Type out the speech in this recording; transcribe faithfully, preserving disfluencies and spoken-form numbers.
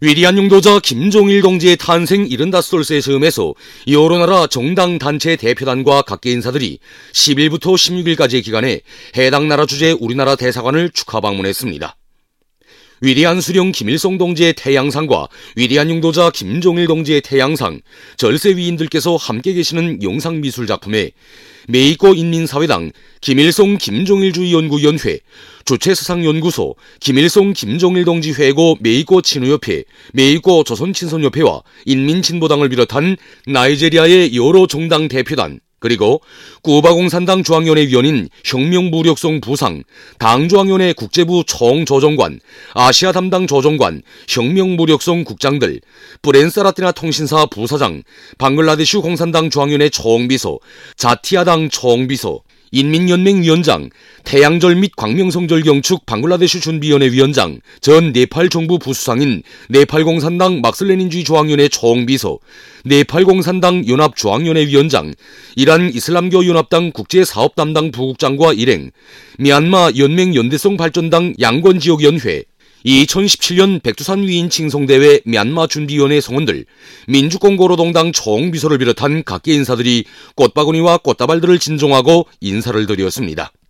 위대한 용도자 김종일 동지의 탄생 칠십오 세 즈음에서 여러 나라 정당 단체 대표단과 각계 인사들이 십 일부터 십육 일까지의 기간에 해당 나라 주재 우리나라 대사관을 축하 방문했습니다. 위대한 수령 김일성 동지의 태양상과 위대한 용도자 김종일 동지의 태양상, 절세 위인들께서 함께 계시는 영상미술 작품에 메이꺼 인민사회당 김일성 김종일주의연구위원회, 주체수상연구소 김일성 김종일 동지 회고 메이꺼 친우협회, 메이꺼 조선친선협회와 인민진보당을 비롯한 나이제리아의 여러 정당 대표단, 그리고 쿠바공산당 중앙위원회 위원인 혁명무력성 부상, 당중앙위원회 국제부 총조정관, 아시아 담당 조정관, 혁명무력성 국장들, 브렌사라티나 통신사 부사장, 방글라데슈 공산당 중앙위원회 총비서, 자티아당 총비서, 인민연맹위원장, 태양절 및 광명성절 경축 방글라데슈 준비위원회 위원장, 전 네팔 정부 부수상인 네팔 공산당 막슬레닌주의 중앙위원회 총비서, 네팔 공산당 연합중앙위원회 위원장, 이란 이슬람교 연합당 국제사업 담당 부국장과 일행, 미얀마 연맹연대성 발전당 양권지역위원회, 이천십칠 년 백두산 위인 칭송대회 미얀마 준비위원회 성원들, 민주공고노동당 총비서를 비롯한 각계 인사들이 꽃바구니와 꽃다발들을 진정하고 인사를 드렸습니다.